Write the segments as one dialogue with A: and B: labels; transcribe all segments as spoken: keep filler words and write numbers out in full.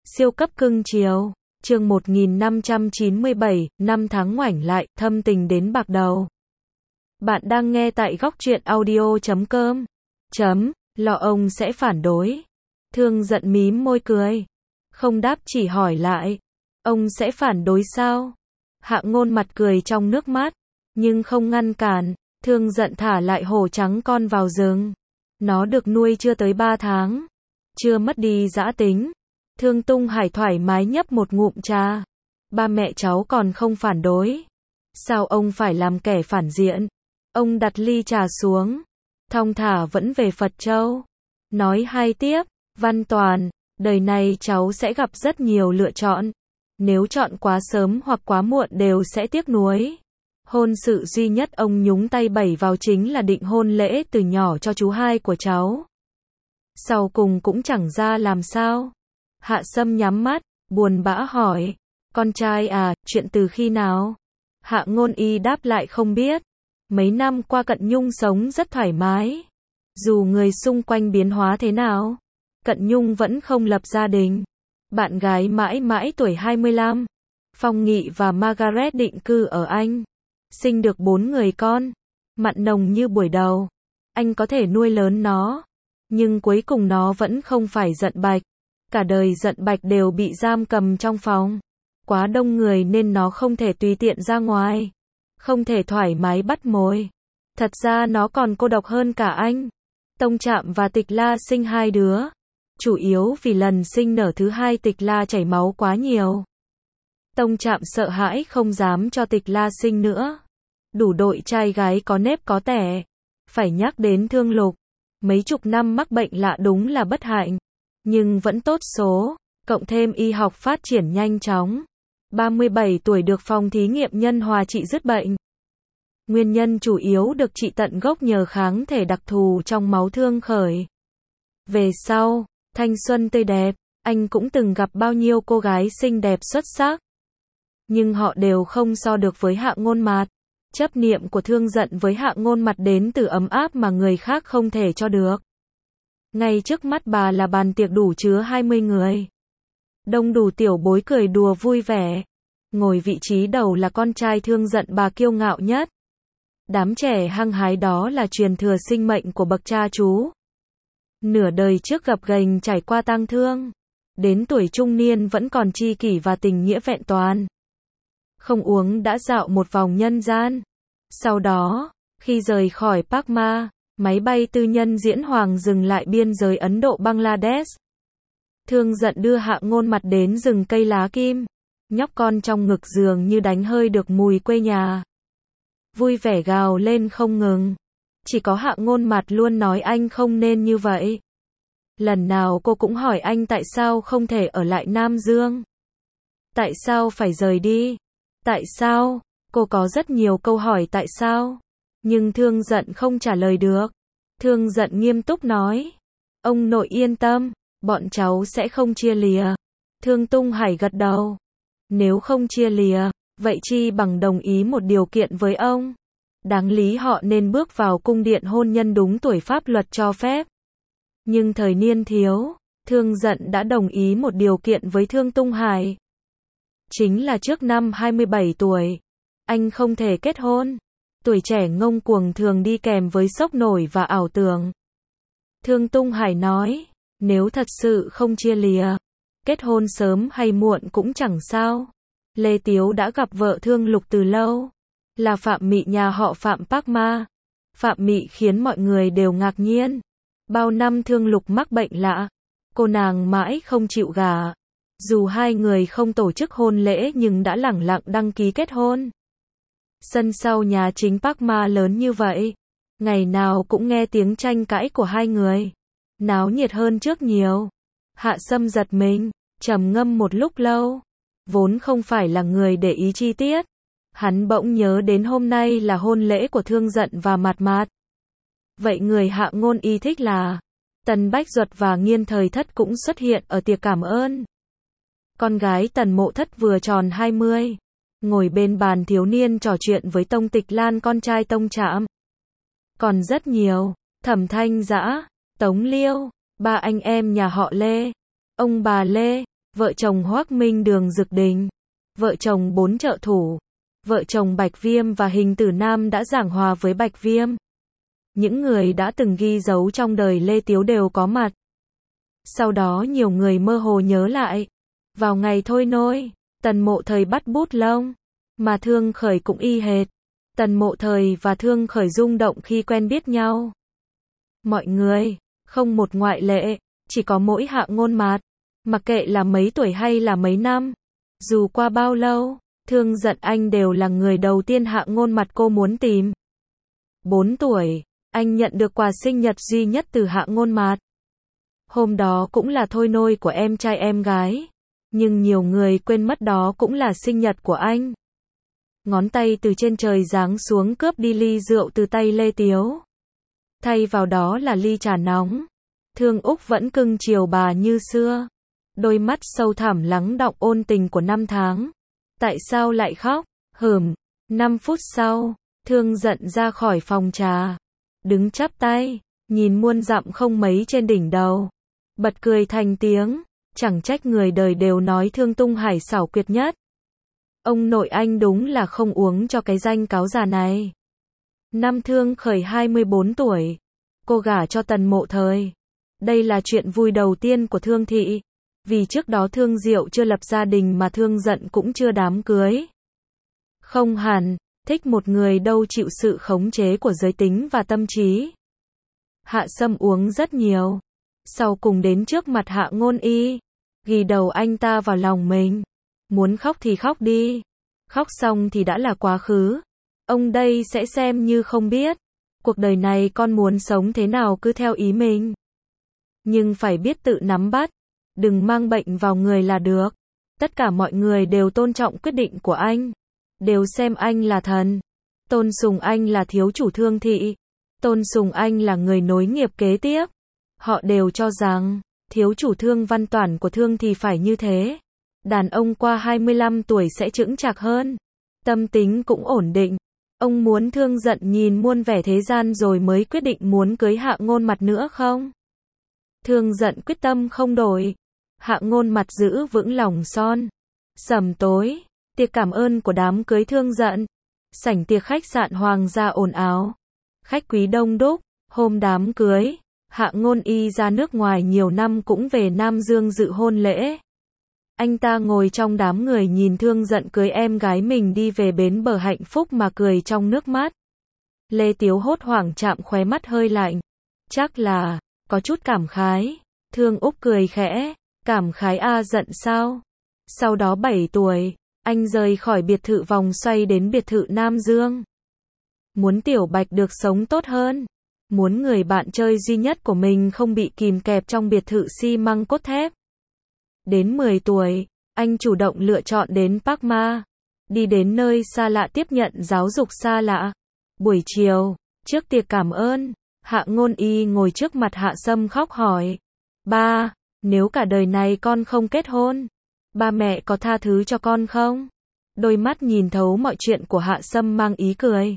A: Siêu cấp cưng chiều. Chương một nghìn năm trăm chín mươi bảy, năm tháng ngoảnh lại, thâm tình đến bạc đầu. Bạn đang nghe tại góc truyện audio chấm com. Chấm, lo ông sẽ phản đối. Thương giận mím môi cười. Không đáp chỉ hỏi lại. Ông sẽ phản đối sao? Hạ Ngôn mặt cười trong nước mắt, nhưng không ngăn cản. Thương giận thả lại hổ trắng con vào rừng. Nó được nuôi chưa tới ba tháng. Chưa mất đi dã tính. Thương Tung Hải thoải mái nhấp một ngụm trà. Ba mẹ cháu còn không phản đối. Sao ông phải làm kẻ phản diện? Ông đặt ly trà xuống. Thong thả vẫn về Phật Châu. Nói hai tiếp, Văn Toàn, đời này cháu sẽ gặp rất nhiều lựa chọn. Nếu chọn quá sớm hoặc quá muộn đều sẽ tiếc nuối. Hôn sự duy nhất ông nhúng tay bẩy vào chính là định hôn lễ từ nhỏ cho chú hai của cháu. Sau cùng cũng chẳng ra làm sao. Hạ Sâm nhắm mắt, buồn bã hỏi. Con trai à, chuyện từ khi nào? Hạ Ngôn Y đáp lại không biết. Mấy năm qua Cận Nhung sống rất thoải mái. Dù người xung quanh biến hóa thế nào, Cận Nhung vẫn không lập gia đình. Bạn gái mãi mãi tuổi hai mươi lăm. Phong Nghị và Margaret định cư ở Anh. Sinh được bốn người con. Mặn nồng như buổi đầu. Anh có thể nuôi lớn nó. Nhưng cuối cùng nó vẫn không phải Dận Bạch. Cả đời Dận Bạch đều bị giam cầm trong phòng. Quá đông người nên nó không thể tùy tiện ra ngoài. Không thể thoải mái bắt mồi. Thật ra nó còn cô độc hơn cả anh. Tông Trạm và Tịch La sinh hai đứa. Chủ yếu vì lần sinh nở thứ hai Tịch La chảy máu quá nhiều. Tông Trạm sợ hãi không dám cho Tịch La sinh nữa. Đủ đội trai gái có nếp có tẻ. Phải nhắc đến Thương Lục. Mấy chục năm mắc bệnh lạ đúng là bất hạnh. Nhưng vẫn tốt số. Cộng thêm y học phát triển nhanh chóng. ba mươi bảy tuổi được phòng thí nghiệm nhân hòa trị dứt bệnh. Nguyên nhân chủ yếu được trị tận gốc nhờ kháng thể đặc thù trong máu Thương Khởi. Về sau, thanh xuân tươi đẹp, anh cũng từng gặp bao nhiêu cô gái xinh đẹp xuất sắc. Nhưng họ đều không so được với Hạ Ngôn Mạt. Chấp niệm của Thương Giận với Hạ Ngôn Mạt đến từ ấm áp mà người khác không thể cho được. Ngay trước mắt bà là bàn tiệc đủ chứa hai mươi người. Đông đủ tiểu bối cười đùa vui vẻ. Ngồi vị trí đầu là con trai Thương Giận bà kiêu ngạo nhất. Đám trẻ hăng hái đó là truyền thừa sinh mệnh của bậc cha chú. Nửa đời trước gập ghềnh trải qua tang thương. Đến tuổi trung niên vẫn còn tri kỷ và tình nghĩa vẹn toàn. Không uống đã dạo một vòng nhân gian. Sau đó, khi rời khỏi Park Ma, máy bay tư nhân Diễn Hoàng dừng lại biên giới Ấn Độ Bangladesh. Thương Giận đưa Hạ Ngôn Mạt đến rừng cây lá kim. Nhóc con trong ngực giường như đánh hơi được mùi quê nhà. Vui vẻ gào lên không ngừng. Chỉ có Hạ Ngôn Mạt luôn nói anh không nên như vậy. Lần nào cô cũng hỏi anh tại sao không thể ở lại Nam Dương. Tại sao phải rời đi? Tại sao? Cô có rất nhiều câu hỏi tại sao. Nhưng Thương Giận không trả lời được. Thương Giận nghiêm túc nói. Ông nội yên tâm, bọn cháu sẽ không chia lìa. Thương Tung Hải gật đầu. Nếu không chia lìa, vậy chi bằng đồng ý một điều kiện với ông. Đáng lý họ nên bước vào cung điện hôn nhân đúng tuổi pháp luật cho phép. Nhưng thời niên thiếu, Thương Giận đã đồng ý một điều kiện với Thương Tung Hải. Chính là trước năm hai mươi bảy tuổi, anh không thể kết hôn. Tuổi trẻ ngông cuồng thường đi kèm với sốc nổi và ảo tưởng. Thương Tung Hải nói, nếu thật sự không chia lìa, kết hôn sớm hay muộn cũng chẳng sao. Lê Tiếu đã gặp vợ Thương Lục từ lâu, là Phạm Mị nhà họ Phạm Park Ma. Phạm Mị khiến mọi người đều ngạc nhiên. Bao năm Thương Lục mắc bệnh lạ, cô nàng mãi không chịu gả. Dù hai người không tổ chức hôn lễ nhưng đã lẳng lặng đăng ký kết hôn. Sân sau nhà chính Park Ma lớn như vậy, ngày nào cũng nghe tiếng tranh cãi của hai người. Náo nhiệt hơn trước nhiều. Hạ Sâm giật mình, trầm ngâm một lúc lâu. Vốn không phải là người để ý chi tiết. Hắn bỗng nhớ đến hôm nay là hôn lễ của Thương Giận và Mạt Mạt. Vậy người Hạ Ngôn Y thích là Tần Bách Duật và Nghiên Thời Thất cũng xuất hiện ở tiệc cảm ơn. Con gái Tần Mộ Thất vừa tròn hai mươi. Ngồi bên bàn thiếu niên trò chuyện với Tông Tịch Lan con trai Tông Trạm. Còn rất nhiều. Thẩm Thanh Dã, Tống Liêu, ba anh em nhà họ Lê, ông bà Lê, vợ chồng Hoắc Minh Đường Dực Đình, vợ chồng bốn trợ thủ, vợ chồng Bạch Viêm và Hình Tử Nam đã giảng hòa với Bạch Viêm. Những người đã từng ghi dấu trong đời Lê Tiếu đều có mặt. Sau đó nhiều người mơ hồ nhớ lại. Vào ngày thôi nôi, Tần Mộ Thời bắt bút lông, mà Thương Khởi cũng y hệt. Tần Mộ Thời và Thương Khởi rung động khi quen biết nhau. Mọi người, không một ngoại lệ, chỉ có mỗi Hạ Ngôn Mạt. Mặc kệ là mấy tuổi hay là mấy năm, dù qua bao lâu, Thương Giận Anh đều là người đầu tiên Hạ Ngôn Mạt cô muốn tìm. Bốn tuổi, anh nhận được quà sinh nhật duy nhất từ Hạ Ngôn Mạt. Hôm đó cũng là thôi nôi của em trai em gái, nhưng nhiều người quên mất đó cũng là sinh nhật của anh. Ngón tay từ trên trời giáng xuống cướp đi ly rượu từ tay Lê Tiếu. Thay vào đó là ly trà nóng. Thương Úc vẫn cưng chiều bà như xưa. Đôi mắt sâu thẳm lắng đọng ôn tình của năm tháng. Tại sao lại khóc? Hửm. Năm phút sau, Thương Giận ra khỏi phòng trà. Đứng chắp tay, nhìn muôn dặm không mấy trên đỉnh đầu. Bật cười thành tiếng. Chẳng trách người đời đều nói Thương Tung Hải xảo quyệt nhất. Ông nội anh đúng là không uống cho cái danh cáo già này. Năm Thương Khởi hai mươi bốn tuổi. Cô gả cho Tần Mộ Thời. Đây là chuyện vui đầu tiên của Thương Thị. Vì trước đó Thương Diệu chưa lập gia đình mà Thương Giận cũng chưa đám cưới. Không hẳn, thích một người đâu chịu sự khống chế của giới tính và tâm trí. Hạ Sâm uống rất nhiều. Sau cùng đến trước mặt Hạ Ngôn Y. Ghi đầu anh ta vào lòng mình. Muốn khóc thì khóc đi. Khóc xong thì đã là quá khứ. Ông đây sẽ xem như không biết. Cuộc đời này con muốn sống thế nào cứ theo ý mình. Nhưng phải biết tự nắm bắt. Đừng mang bệnh vào người là được. Tất cả mọi người đều tôn trọng quyết định của anh. Đều xem anh là thần. Tôn sùng anh là thiếu chủ Thương Thị. Tôn sùng anh là người nối nghiệp kế tiếp. Họ đều cho rằng, thiếu chủ Thương Văn Toản của Thương thì phải như thế. Đàn ông qua hai mươi lăm tuổi sẽ chững chạc hơn. Tâm tính cũng ổn định. Ông muốn Thương Giận nhìn muôn vẻ thế gian rồi mới quyết định muốn cưới Hạ Ngôn Mạt nữa không? Thương Giận quyết tâm không đổi. Hạ Ngôn Mạt giữ vững lòng son. Sầm tối, tiệc cảm ơn của đám cưới Thương Giận. Sảnh tiệc khách sạn Hoàng gia ồn ào. Khách quý đông đúc, hôm đám cưới. Hạ Ngôn Y ra nước ngoài nhiều năm cũng về Nam Dương dự hôn lễ. Anh ta ngồi trong đám người nhìn Thương Giận cưới em gái mình đi về bến bờ hạnh phúc mà cười trong nước mắt. Lê Tiếu hốt hoảng chạm khóe mắt hơi lạnh. Chắc là, có chút cảm khái. Thương Úc cười khẽ, cảm khái a giận sao? Sau đó bảy tuổi, anh rời khỏi biệt thự vòng xoay đến biệt thự Nam Dương. Muốn Tiểu Bạch được sống tốt hơn. Muốn người bạn chơi duy nhất của mình không bị kìm kẹp trong biệt thự xi măng cốt thép. Đến mười tuổi, anh chủ động lựa chọn đến Park Ma. Đi đến nơi xa lạ tiếp nhận giáo dục xa lạ. Buổi chiều, trước tiệc cảm ơn, Hạ Ngôn Y ngồi trước mặt Hạ Sâm khóc hỏi. Ba, nếu cả đời này con không kết hôn, ba mẹ có tha thứ cho con không? Đôi mắt nhìn thấu mọi chuyện của Hạ Sâm mang ý cười.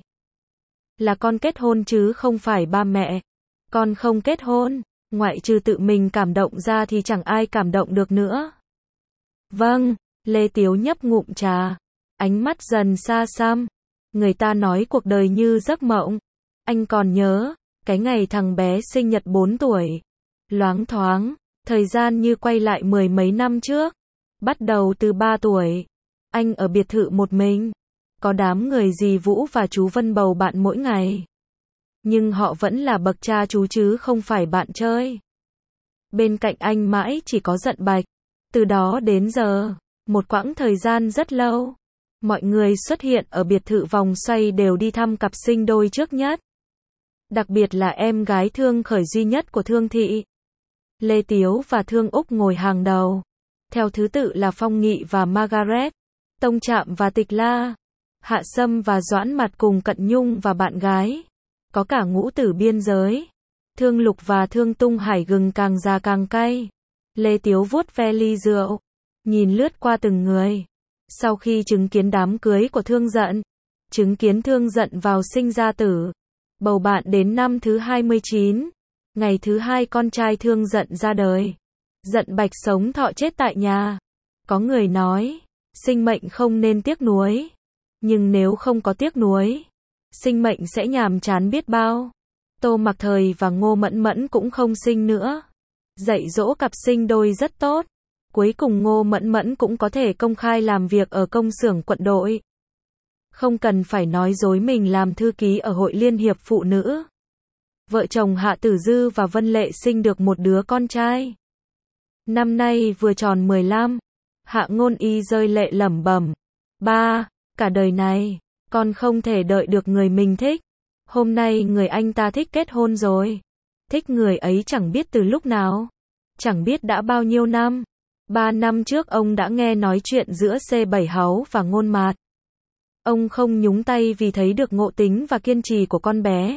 A: Là con kết hôn chứ không phải ba mẹ. Con không kết hôn, ngoại trừ tự mình cảm động ra thì chẳng ai cảm động được nữa. Vâng, Lê Tiếu nhấp ngụm trà. Ánh mắt dần xa xăm. Người ta nói cuộc đời như giấc mộng. Anh còn nhớ, cái ngày thằng bé sinh nhật bốn tuổi. Loáng thoáng, thời gian như quay lại mười mấy năm trước. Bắt đầu từ ba tuổi. Anh ở biệt thự một mình. Có đám người dì Vũ và chú Vân bầu bạn mỗi ngày. Nhưng họ vẫn là bậc cha chú chứ không phải bạn chơi. Bên cạnh anh mãi chỉ có Giận Bạch. Từ đó đến giờ, một quãng thời gian rất lâu, mọi người xuất hiện ở biệt thự vòng xoay đều đi thăm cặp sinh đôi trước nhất. Đặc biệt là em gái Thương Khởi duy nhất của Thương Thị. Lê Tiếu và Thương Úc ngồi hàng đầu. Theo thứ tự là Phong Nghị và Margaret, Tông Trạm và Tịch La, Hạ Sâm và Doãn Mặt cùng Cận Nhung và bạn gái. Có cả ngũ tử biên giới. Thương Lục và Thương Tung Hải gừng càng già càng cay. Lê Tiếu vuốt ve ly rượu, nhìn lướt qua từng người. Sau khi chứng kiến đám cưới của Thương Giận, chứng kiến Thương Giận vào sinh ra tử, bầu bạn đến năm thứ hai mươi chín, ngày thứ hai con trai Thương Giận ra đời. Giận Bạch sống thọ chết tại nhà. Có người nói, sinh mệnh không nên tiếc nuối. Nhưng nếu không có tiếc nuối, sinh mệnh sẽ nhàm chán biết bao. Tô Mặc Thời và Ngô Mẫn Mẫn cũng không sinh nữa. Dạy dỗ cặp sinh đôi rất tốt. Cuối cùng Ngô Mẫn Mẫn cũng có thể công khai làm việc ở công xưởng quận đội. Không cần phải nói dối mình làm thư ký ở Hội Liên hiệp Phụ nữ. Vợ chồng Hạ Tử Dư và Vân Lệ sinh được một đứa con trai. Năm nay vừa tròn mười lăm. Hạ Ngôn Y rơi lệ lẩm bẩm. Ba, cả đời này, con không thể đợi được người mình thích. Hôm nay người anh ta thích kết hôn rồi. Thích người ấy chẳng biết từ lúc nào. Chẳng biết đã bao nhiêu năm. Ba năm trước ông đã nghe nói chuyện giữa C bảy Háu và Ngôn Mạt. Ông không nhúng tay vì thấy được ngộ tính và kiên trì của con bé.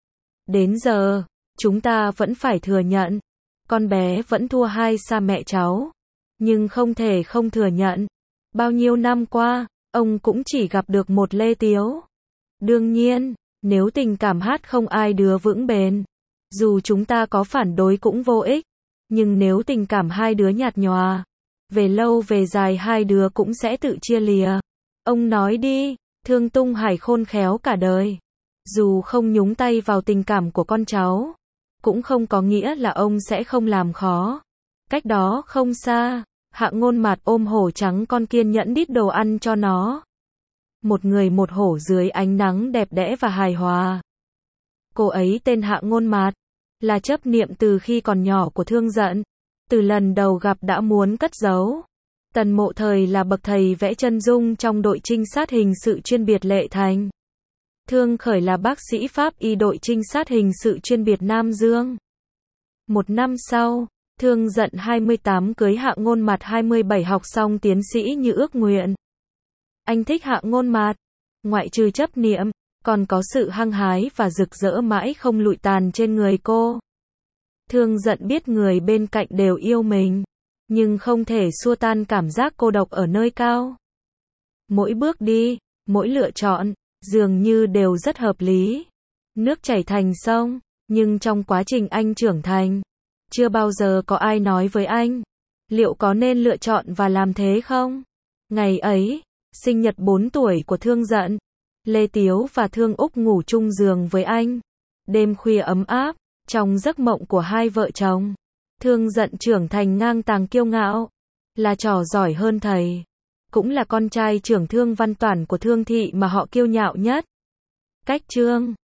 A: Đến giờ, chúng ta vẫn phải thừa nhận. Con bé vẫn thua hai xa mẹ cháu. Nhưng không thể không thừa nhận. Bao nhiêu năm qua, ông cũng chỉ gặp được một Lê Tiếu. Đương nhiên, nếu tình cảm hát không ai đứa vững bền. Dù chúng ta có phản đối cũng vô ích. Nhưng nếu tình cảm hai đứa nhạt nhòa, về lâu về dài hai đứa cũng sẽ tự chia lìa. Ông nói đi, Thương Tung Hải khôn khéo cả đời. Dù không nhúng tay vào tình cảm của con cháu, cũng không có nghĩa là ông sẽ không làm khó. Cách đó không xa, Hạ Ngôn Mạt ôm hổ trắng con kiên nhẫn đít đồ ăn cho nó. Một người một hổ dưới ánh nắng đẹp đẽ và hài hòa. Cô ấy tên Hạ Ngôn Mạt, là chấp niệm từ khi còn nhỏ của Thương Dận. Từ lần đầu gặp đã muốn cất giấu. Tần Mộ Thời là bậc thầy vẽ chân dung trong đội trinh sát hình sự chuyên biệt Lệ Thành. Thương Khởi là bác sĩ pháp y đội trinh sát hình sự chuyên biệt Nam Dương. Một năm sau, Thương Dận hai mươi tám cưới Hạ Ngôn Mạt hai mươi bảy học xong tiến sĩ như ước nguyện. Anh thích Hạ Ngôn Mạt, ngoại trừ chấp niệm, còn có sự hăng hái và rực rỡ mãi không lụi tàn trên người cô. Thương Dận biết người bên cạnh đều yêu mình, nhưng không thể xua tan cảm giác cô độc ở nơi cao. Mỗi bước đi, mỗi lựa chọn, dường như đều rất hợp lý. Nước chảy thành sông, nhưng trong quá trình anh trưởng thành, chưa bao giờ có ai nói với anh, liệu có nên lựa chọn và làm thế không? Ngày ấy, sinh nhật bốn tuổi của Thương Dận, Lê Tiếu và Thương Úc ngủ chung giường với anh. Đêm khuya ấm áp, trong giấc mộng của hai vợ chồng, Thương Dận trưởng thành ngang tàng kiêu ngạo, là trò giỏi hơn thầy, cũng là con trai trưởng Thương Văn Toản của Thương thị mà họ kiêu nhạo nhất. Cách chương